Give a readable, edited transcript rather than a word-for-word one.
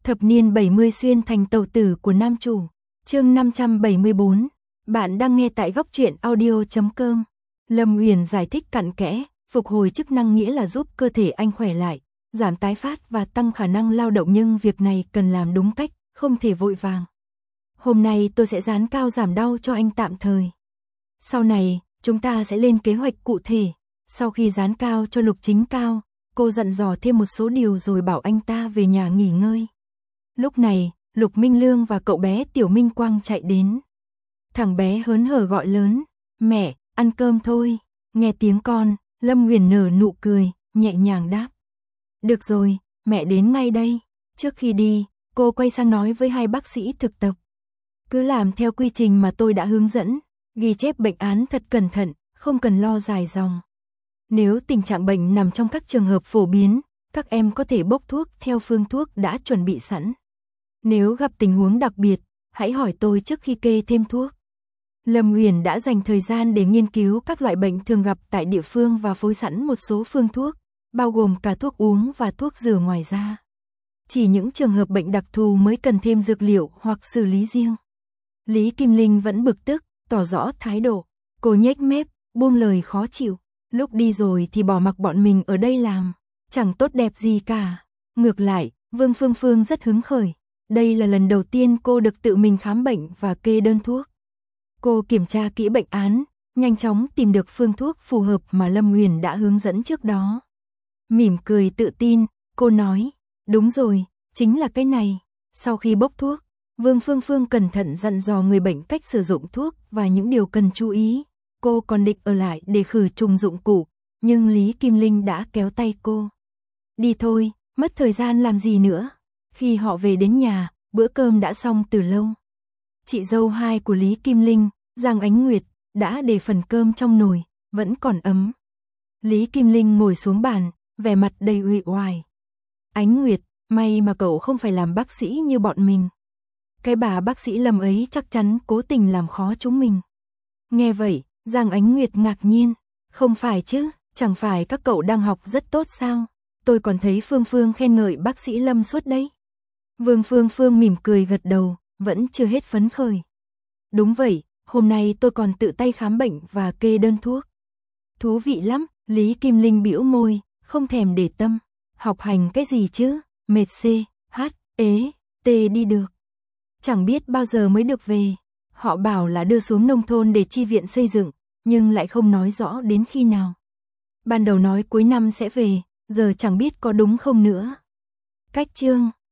Thập niên 70 xuyên thành tàu tử của nam chủ. Chương 574. Bạn đang nghe tại góc truyện audio.com. Lâm Uyển giải thích cặn kẽ, phục hồi chức năng nghĩa là giúp cơ thể anh khỏe lại, giảm tái phát và tăng khả năng lao động, nhưng việc này cần làm đúng cách, không thể vội vàng. Hôm nay tôi sẽ dán cao giảm đau cho anh tạm thời. Sau này, chúng ta sẽ lên kế hoạch cụ thể. Sau khi dán cao cho Lục Chính Cao, cô dặn dò thêm một số điều rồi bảo anh ta về nhà nghỉ ngơi. Lúc này, Lục Minh Lương và cậu bé Tiểu Minh Quang chạy đến. Thằng bé hớn hở gọi lớn, mẹ, ăn cơm thôi. Nghe tiếng con, Lâm Uyển nở nụ cười, nhẹ nhàng đáp. Được rồi, mẹ đến ngay đây. Trước khi đi, cô quay sang nói với hai bác sĩ thực tập. Cứ làm theo quy trình mà tôi đã hướng dẫn, ghi chép bệnh án thật cẩn thận, không cần lo dài dòng. Nếu tình trạng bệnh nằm trong các trường hợp phổ biến, các em có thể bốc thuốc theo phương thuốc đã chuẩn bị sẵn. Nếu gặp tình huống đặc biệt, hãy hỏi tôi trước khi kê thêm thuốc. Lâm Uyển đã dành thời gian để nghiên cứu các loại bệnh thường gặp tại địa phương và phối sẵn một số phương thuốc, bao gồm cả thuốc uống và thuốc rửa ngoài da. Chỉ những trường hợp bệnh đặc thù mới cần thêm dược liệu hoặc xử lý riêng. Lý Kim Linh vẫn bực tức, tỏ rõ thái độ. Cô nhếch mép, buông lời khó chịu. Lúc đi rồi thì bỏ mặc bọn mình ở đây làm, chẳng tốt đẹp gì cả. Ngược lại, Vương Phương Phương rất hứng khởi. Đây là lần đầu tiên cô được tự mình khám bệnh và kê đơn thuốc. Cô kiểm tra kỹ bệnh án, nhanh chóng tìm được phương thuốc phù hợp mà Lâm Uyển đã hướng dẫn trước đó. Mỉm cười tự tin, cô nói, đúng rồi, chính là cái này. Sau khi bốc thuốc, Vương Phương Phương cẩn thận dặn dò người bệnh cách sử dụng thuốc và những điều cần chú ý. Cô còn định ở lại để khử trùng dụng cụ, nhưng Lý Kim Linh đã kéo tay cô. Đi thôi, mất thời gian làm gì nữa. Khi họ về đến nhà, bữa cơm đã xong từ lâu. Chị dâu hai của Lý Kim Linh, Giang Ánh Nguyệt, đã để phần cơm trong nồi, vẫn còn ấm. Lý Kim Linh ngồi xuống bàn, vẻ mặt đầy uể oải. Ánh Nguyệt, may mà cậu không phải làm bác sĩ như bọn mình. Cái bà bác sĩ Lâm ấy chắc chắn cố tình làm khó chúng mình. Nghe vậy, Giang Ánh Nguyệt ngạc nhiên. Không phải chứ, chẳng phải các cậu đang học rất tốt sao? Tôi còn thấy Phương Phương khen ngợi bác sĩ Lâm suốt đấy. Vương Phương Phương mỉm cười gật đầu, vẫn chưa hết phấn khởi. Đúng vậy, hôm nay tôi còn tự tay khám bệnh và kê đơn thuốc. Thú vị lắm, Lý Kim Linh bĩu môi, không thèm để tâm. Học hành cái gì chứ, mệt C, H, ế, T đi được. Chẳng biết bao giờ mới được về. Họ bảo là đưa xuống nông thôn để chi viện xây dựng, nhưng lại không nói rõ đến khi nào. Ban đầu nói cuối năm sẽ về, giờ chẳng biết có đúng không nữa. Cách chương